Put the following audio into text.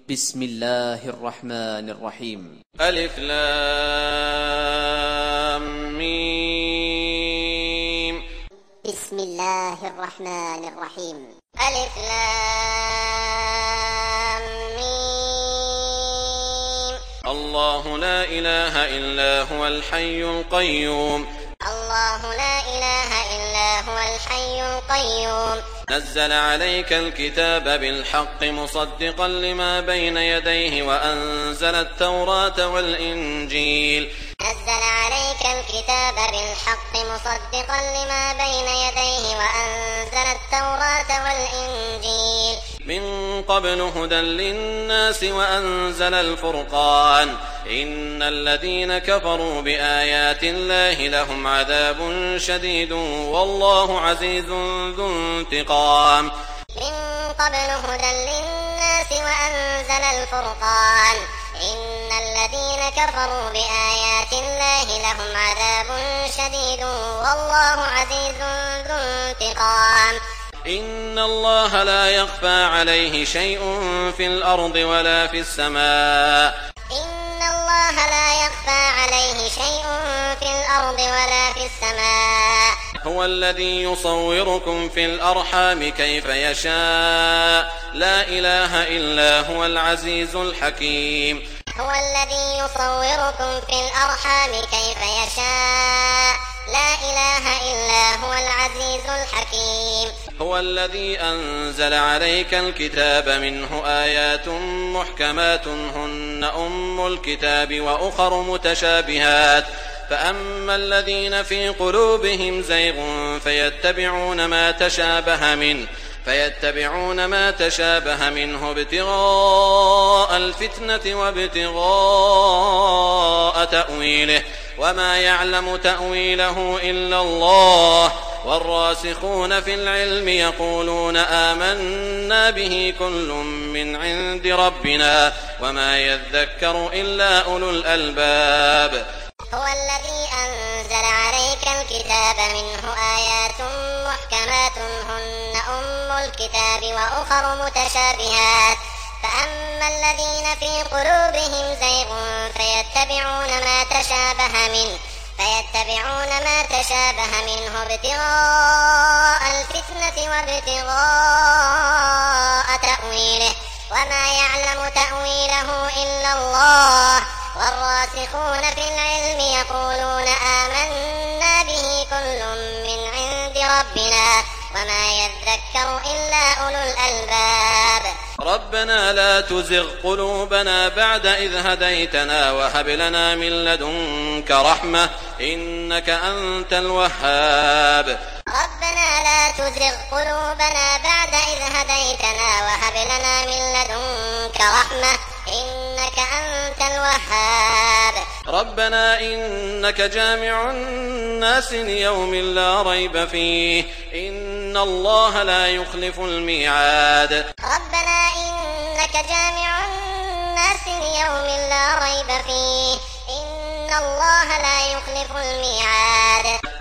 بسم الله الرحمن الرحيم. ألف لام ميم. بسم الله الرحمن الرحيم. ألف لام ميم. الله لا إله إلا هو الحي القيوم. الله لا إله إلا هو الحي القيوم. نزل عليك الكتاب بالحق مصدقا لما بين يديه وأنزل التوراة والإنجيل. نزل عليك الكتاب بالحق مصدقا لما بين يديه وأنزل التوراة والإنجيل. من قبل هدى للناس وأنزل الفرقان. إن الذين كفروا بآيات الله لهم عذاب شديد والله عزيز ذو انتقام. من قبل هدى للناس وأنزل الفرقان. إن الذين كفروا بآيات الله لهم عذاب شديد والله عزيز ذو انتقام. إن الله لا يخفى عليه شيء في الأرض ولا في السماء. إن الله لا يخفى عليه شيء في الأرض ولا في السماء. هو الذي يصوركم في الأرحام كيف يشاء لا إله إلا هو العزيز الحكيم. هو الذي يصوركم في الأرحام كيف يشاء لا إله إلا هو العزيز الحكيم. هو الذي أنزل عليك الكتاب منه آيات محكمات هن أم الكتاب وأخر متشابهات فأما الذين في قلوبهم زيغ فيتبعون ما تشابه منه ابتغاء الفتنة وابتغاء تأويله وما يعلم تأويله إلا الله والراسخون في العلم يقولون آمنا به كل من عند ربنا وما يذكر إلا أولو الألباب. هو الذي أنزل عليك الكتاب منه آيات محكمات هن أم الكتاب وأخر متشابهات فأما الذين في قلوبهم زيغ فيتبعون ما تشابه منه ابتغاء الفتنة وابتغاء تأويله وما يعلم تأويله إلا الله والراسخون في العلم يقولون آمنا به كل من عند ربنا وما يذكر إلا أولو الألباب. ربنا لا تزغ قلوبنا بعد إذ هديتنا وهب لنا من لدنك رحمة إنك أنت الوهاب. ربنا لا تزغ قلوبنا بعد إذ هديتنا وهب لنا من لدنك رحمة إنك أنت الوهاب. ربنا إنك جامع الناس ليوم لا ريب فيه إن الله لا يخلف الميعاد. ربنا إنك جامع الناس ليوم لا ريب فيه إن الله لا يخلف الميعاد.